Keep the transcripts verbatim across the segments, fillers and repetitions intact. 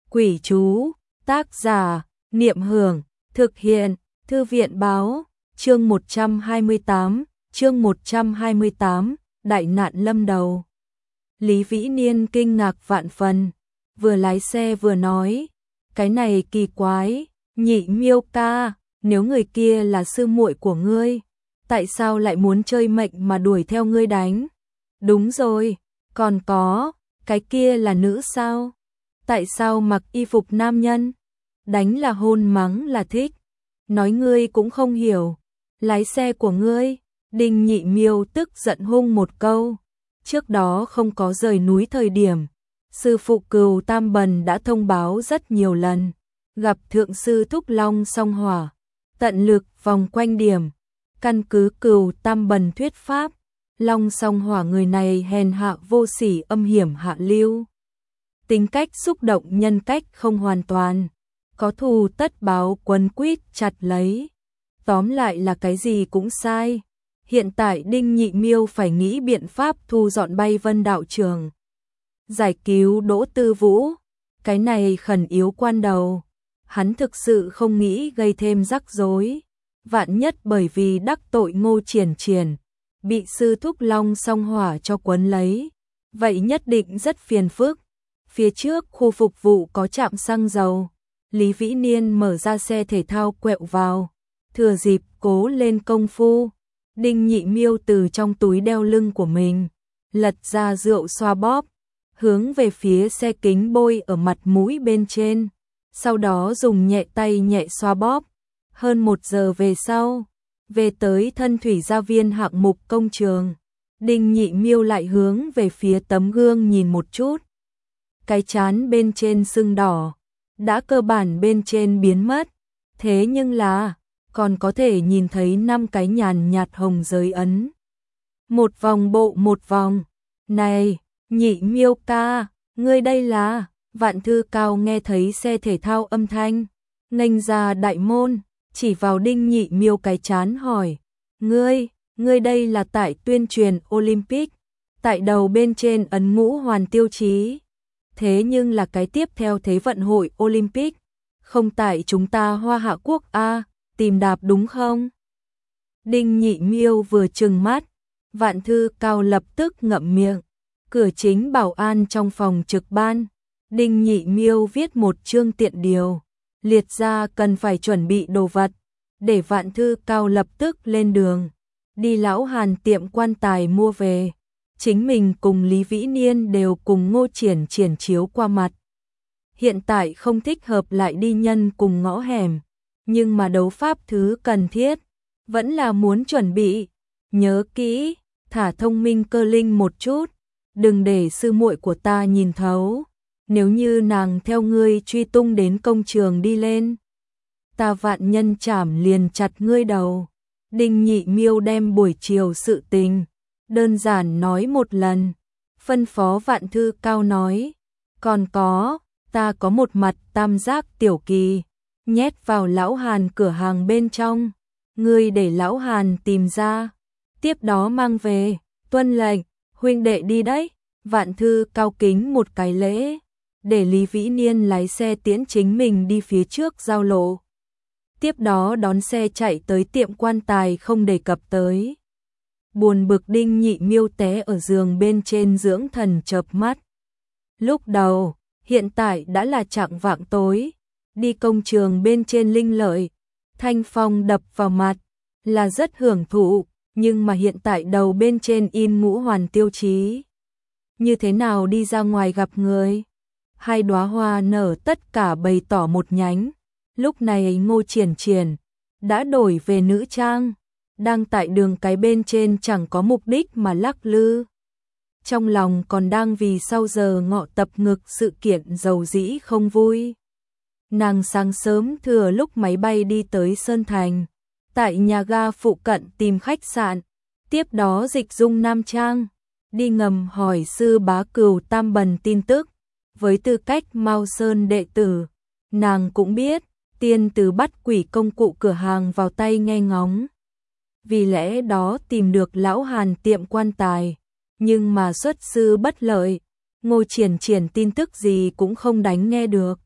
Quỷ chú, tác giả, Niệm Hưởng, thực hiện, Thư viện báo, chương một trăm hai mươi tám, chương một trăm hai mươi tám, đại nạn lâm đầu. Lý Vĩ Niên kinh ngạc vạn phần, vừa lái xe vừa nói, cái này kỳ quái, Nhị Miêu ca, nếu người kia là sư muội của ngươi, tại sao lại muốn chơi mệnh mà đuổi theo ngươi đánh? Đúng rồi, còn có, cái kia là nữ sao? Tại sao mặc y phục nam nhân? Đánh là hôn, mắng là thích. Nói ngươi cũng không hiểu. Lái xe của ngươi. Đinh Nhị Miêu tức giận hung một câu. Trước đó không có rời núi thời điểm, sư phụ Cừu Tam Bần đã thông báo rất nhiều lần. Gặp thượng sư Thúc Long song hỏa, tận lực vòng quanh điểm. Căn cứ Cừu Tam Bần thuyết pháp, Long song hỏa người này hèn hạ vô sỉ, âm hiểm hạ lưu. Tính cách xúc động, nhân cách không hoàn toàn, có thù tất báo, quấn quýt chặt lấy. Tóm lại là cái gì cũng sai. Hiện tại Đinh Nhị Miêu phải nghĩ biện pháp thu dọn bay Vân đạo trường, giải cứu Đỗ Tư Vũ. Cái này khẩn yếu quan đầu, hắn thực sự không nghĩ gây thêm rắc rối. Vạn nhất bởi vì đắc tội Ngô Triển Triển, bị sư Thúc Long song hỏa cho quấn lấy, vậy nhất định rất phiền phức. Phía trước khu phục vụ có trạm xăng dầu, Lý Vĩ Niên mở ra xe thể thao quẹo vào, thừa dịp cố lên công phu. Đinh Nhị Miêu từ trong túi đeo lưng của mình lật ra rượu xoa bóp, hướng về phía xe kính bôi ở mặt mũi bên trên, sau đó dùng nhẹ tay nhẹ xoa bóp. Hơn một giờ về sau, về tới Thân Thủy Gia Viên hạng mục công trường, Đinh Nhị Miêu lại hướng về phía tấm gương nhìn một chút. Cái trán bên trên sưng đỏ đã cơ bản bên trên biến mất, thế nhưng là còn có thể nhìn thấy năm cái nhàn nhạt hồng giới ấn. Một vòng bộ một vòng. Này, Nhị Miêu ca, ngươi đây là? Vạn Thư Cao nghe thấy xe thể thao âm thanh, nghênh ra đại môn, chỉ vào Đinh Nhị Miêu cái trán hỏi, ngươi, ngươi đây là tại tuyên truyền Olympic, tại đầu bên trên ấn ngũ hoàn tiêu chí. Thế nhưng là cái tiếp theo Thế vận hội Olympic, không tại chúng ta Hoa Hạ Quốc a, tìm đạp đúng không? Đinh Nhị Miêu vừa trừng mắt, Vạn Thư Cao lập tức ngậm miệng. Cửa chính bảo an trong phòng trực ban, Đinh Nhị Miêu viết một chương tiện điều, liệt ra cần phải chuẩn bị đồ vật, để Vạn Thư Cao lập tức lên đường, đi Lão Hàn tiệm quan tài mua về. Chính mình cùng Lý Vĩ Niên đều cùng Ngô Triển Triển chiếu qua mặt. Hiện tại không thích hợp lại đi nhân cùng ngõ hẻm, nhưng mà đấu pháp thứ cần thiết, vẫn là muốn chuẩn bị. Nhớ kỹ, thả thông minh cơ linh một chút, đừng để sư muội của ta nhìn thấu. Nếu như nàng theo ngươi truy tung đến công trường đi lên, ta vạn nhân chảm liền chặt ngươi đầu. Đinh Nhị Miêu đem buổi chiều sự tình đơn giản nói một lần, phân phó Vạn Thư Cao nói, còn có, ta có một mặt tam giác tiểu kỳ, nhét vào Lão Hàn cửa hàng bên trong, ngươi để Lão Hàn tìm ra, tiếp đó mang về. Tuân lệnh, huynh đệ đi đấy. Vạn Thư Cao kính một cái lễ, để Lý Vĩ Niên lái xe tiễn chính mình đi phía trước giao lộ, tiếp đó đón xe chạy tới tiệm quan tài không đề cập tới. Buồn bực Đinh Nhị Miêu té ở giường bên trên dưỡng thần chợp mắt. Lúc đầu, hiện tại đã là chạng vạng tối, đi công trường bên trên linh lợi, thanh phong đập vào mặt, là rất hưởng thụ, nhưng mà hiện tại đầu bên trên in ngũ hoàn tiêu chí. Như thế nào đi ra ngoài gặp người? Hai đóa hoa nở tất cả bày tỏ một nhánh, lúc này Ngô Triển Triển đã đổi về nữ trang, đang tại đường cái bên trên chẳng có mục đích mà lắc lư. Trong lòng còn đang vì sau giờ ngọ tập ngực sự kiện dầu dĩ không vui. Nàng sáng sớm thừa lúc máy bay đi tới Sơn Thành, tại nhà ga phụ cận tìm khách sạn, tiếp đó dịch dung nam trang, đi ngầm hỏi sư bá Cừu Tam Bần tin tức. Với tư cách Mao Sơn đệ tử, nàng cũng biết, tiên từ bắt quỷ công cụ cửa hàng vào tay nghe ngóng. Vì lẽ đó tìm được Lão Hàn tiệm quan tài, nhưng mà xuất sư bất lợi, Ngô Triển Triển tin tức gì cũng không đánh nghe được.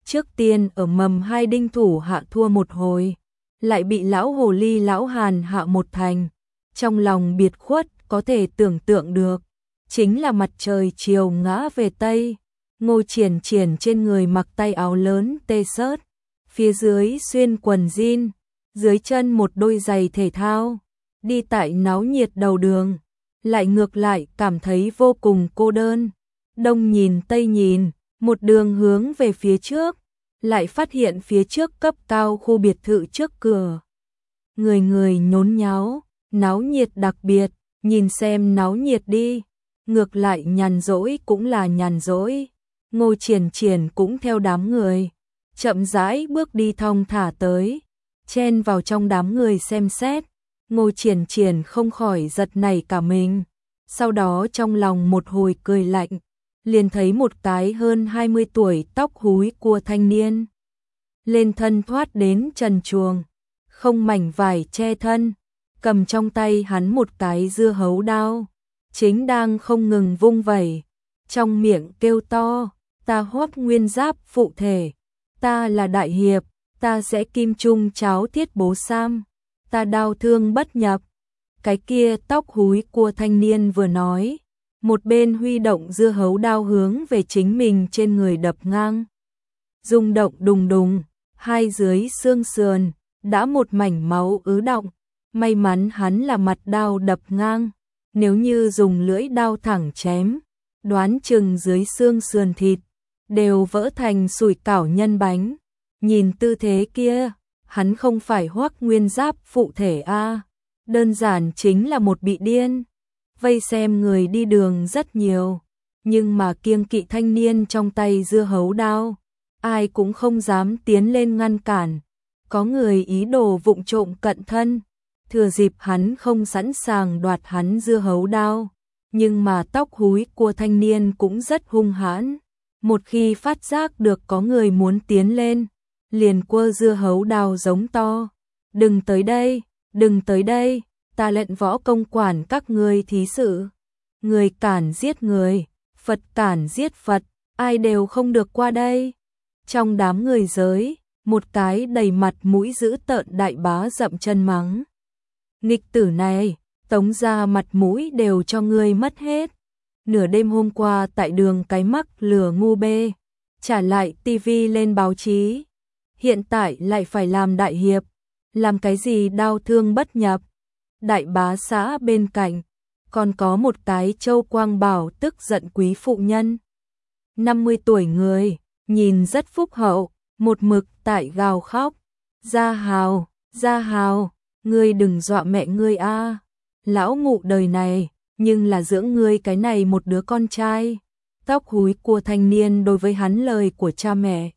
Trước tiên ở mầm hai đinh thủ hạ thua một hồi, lại bị lão hồ ly lão Hàn hạ một thành. Trong lòng biệt khuất có thể tưởng tượng được, chính là mặt trời chiều ngã về Tây. Ngô Triển Triển trên người mặc tay áo lớn tê sớt, phía dưới xuyên quần jean, dưới chân một đôi giày thể thao, đi tại náo nhiệt đầu đường, lại ngược lại cảm thấy vô cùng cô đơn. Đông nhìn Tây nhìn, một đường hướng về phía trước, lại phát hiện phía trước cấp cao khu biệt thự trước cửa. Người người nhốn nháo, náo nhiệt đặc biệt, nhìn xem náo nhiệt đi, ngược lại nhàn rỗi cũng là nhàn rỗi. Ngô Triển Triển cũng theo đám người, chậm rãi bước đi thong thả tới, chen vào trong đám người xem xét. Ngô Triển Triển không khỏi giật nảy cả mình, sau đó trong lòng một hồi cười lạnh, liền thấy một cái hơn hai mươi tuổi tóc húi cua thanh niên. Lên thân thoát đến trần truồng, không mảnh vải che thân, cầm trong tay hắn một cái dưa hấu đao, chính đang không ngừng vung vẩy, trong miệng kêu to, ta Hoắc Nguyên Giáp phụ thể, ta là đại hiệp, ta sẽ kim trung cháo thiết bố sam, ta đao thương bất nhập. Cái kia tóc húi cua thanh niên vừa nói, một bên huy động dưa hấu đao hướng về chính mình trên người đập ngang. Rung động đùng đùng, hai dưới xương sườn, đã một mảnh máu ứ đọng, may mắn hắn là mặt đao đập ngang, nếu như dùng lưỡi đao thẳng chém, đoán chừng dưới xương sườn thịt, đều vỡ thành sủi cảo nhân bánh. Nhìn tư thế kia, hắn không phải Hoắc Nguyên Giáp phụ thể a, đơn giản chính là một bị điên. Vây xem người đi đường rất nhiều, nhưng mà kiêng kỵ thanh niên trong tay dưa hấu đao, ai cũng không dám tiến lên ngăn cản. Có người ý đồ vụng trộm cận thân, thừa dịp hắn không sẵn sàng đoạt hắn dưa hấu đao, nhưng mà tóc húi của thanh niên cũng rất hung hãn. Một khi phát giác được có người muốn tiến lên, liền quơ dưa hấu đao giống to, đừng tới đây, đừng tới đây, ta lệnh võ công quản các ngươi thí sự. Người cản giết người, Phật cản giết Phật, ai đều không được qua đây. Trong đám người giới, một cái đầy mặt mũi dữ tợn đại bá dậm chân mắng. Nghịch tử này, tống ra mặt mũi đều cho ngươi mất hết. Nửa đêm hôm qua tại đường cái mắc lừa ngu bê, trả lại tivi lên báo chí. Hiện tại lại phải làm đại hiệp, làm cái gì đao thương bất nhập. Đại bá xã bên cạnh, còn có một cái Châu Quang Bảo tức giận quý phụ nhân. năm mươi tuổi người, nhìn rất phúc hậu, một mực tại gào khóc. Gia Hào, Gia Hào, ngươi đừng dọa mẹ ngươi a, lão ngụ đời này, nhưng là dưỡng ngươi cái này một đứa con trai. Tóc húi của thanh niên đối với hắn lời của cha mẹ,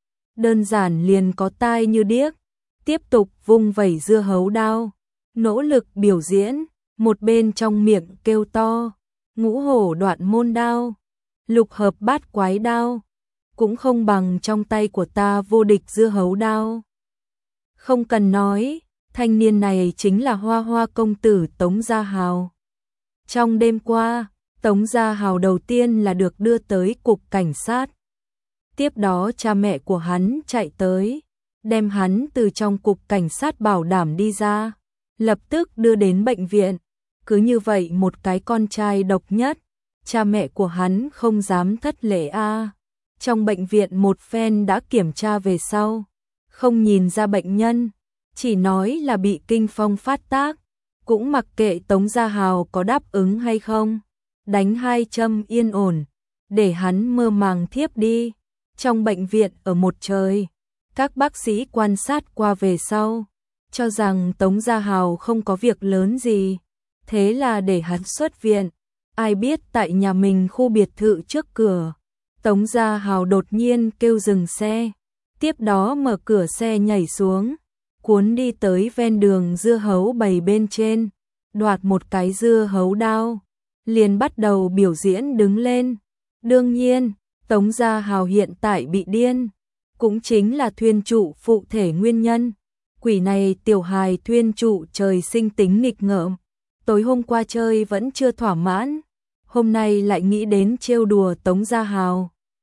đơn giản liền có tai như điếc, tiếp tục vung vẩy dưa hấu đao, nỗ lực biểu diễn, một bên trong miệng kêu to, ngũ hổ đoạn môn đao, lục hợp bát quái đao, cũng không bằng trong tay của ta vô địch dưa hấu đao. Không cần nói, thanh niên này chính là Hoa Hoa công tử Tống Gia Hào. Trong đêm qua, Tống Gia Hào đầu tiên là được đưa tới cục cảnh sát. Tiếp đó cha mẹ của hắn chạy tới, đem hắn từ trong cục cảnh sát bảo đảm đi ra, lập tức đưa đến bệnh viện. Cứ như vậy một cái con trai độc nhất, cha mẹ của hắn không dám thất lễ a. Trong bệnh viện một phen đã kiểm tra về sau, không nhìn ra bệnh nhân, chỉ nói là bị kinh phong phát tác, cũng mặc kệ Tống Gia Hào có đáp ứng hay không, đánh hai châm yên ổn, để hắn mơ màng thiếp đi. Trong bệnh viện ở một trời, các bác sĩ quan sát qua về sau, cho rằng Tống Gia Hào không có việc lớn gì, thế là để hắn xuất viện. Ai biết tại nhà mình khu biệt thự trước cửa, Tống Gia Hào đột nhiên kêu dừng xe, tiếp đó mở cửa xe nhảy xuống, cuốn đi tới ven đường dưa hấu bày bên trên, đoạt một cái dưa hấu đao, liền bắt đầu biểu diễn đứng lên. Đương nhiên, Tống Gia Hào hiện tại bị điên, cũng chính là thuyên trụ phụ thể nguyên nhân. Quỷ này tiểu hài thuyên trụ trời sinh tính nghịch ngợm, tối hôm qua chơi vẫn chưa thỏa mãn, hôm nay lại nghĩ đến trêu đùa Tống Gia Hào,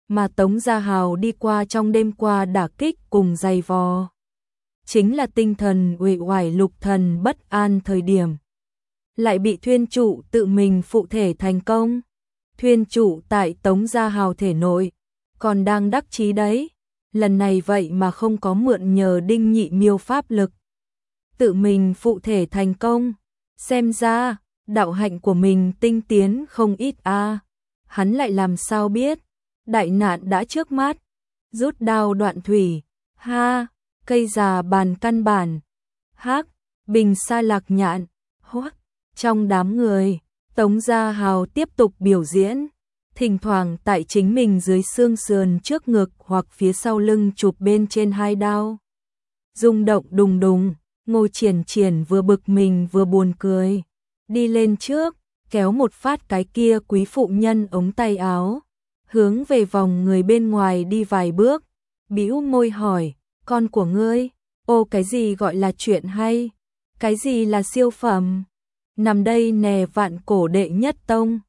mà Tống Gia Hào đi qua trong đêm qua đả kích cùng dày vò. Chính là tinh thần uể oải lục thần bất an thời điểm. Lại bị thuyên trụ tự mình phụ thể thành công. Thuyên trụ tại Tống Gia Hào thể nội, còn đang đắc chí đấy. Lần này vậy mà không có mượn nhờ đinh nhị miêu pháp lực. Tự mình phụ thể thành công. Xem ra, đạo hạnh của mình tinh tiến không ít a. Hắn lại làm sao biết, đại nạn đã trước mắt. Rút đao đoạn thủy, ha, cây già bàn căn bản. Hắc, bình sa lạc nhạn, hoắc. Trong đám người, Tống Gia Hào tiếp tục biểu diễn, thỉnh thoảng tại chính mình dưới xương sườn trước ngực hoặc phía sau lưng chụp bên trên hai đao. Rung động đùng đùng, Ngô Triển Triển vừa bực mình vừa buồn cười, đi lên trước, kéo một phát cái kia quý phụ nhân ống tay áo, hướng về vòng người bên ngoài đi vài bước, bĩu môi hỏi, con của ngươi, ô cái gì gọi là chuyện hay, cái gì là siêu phẩm, nằm đây nè vạn cổ đệ nhất tông.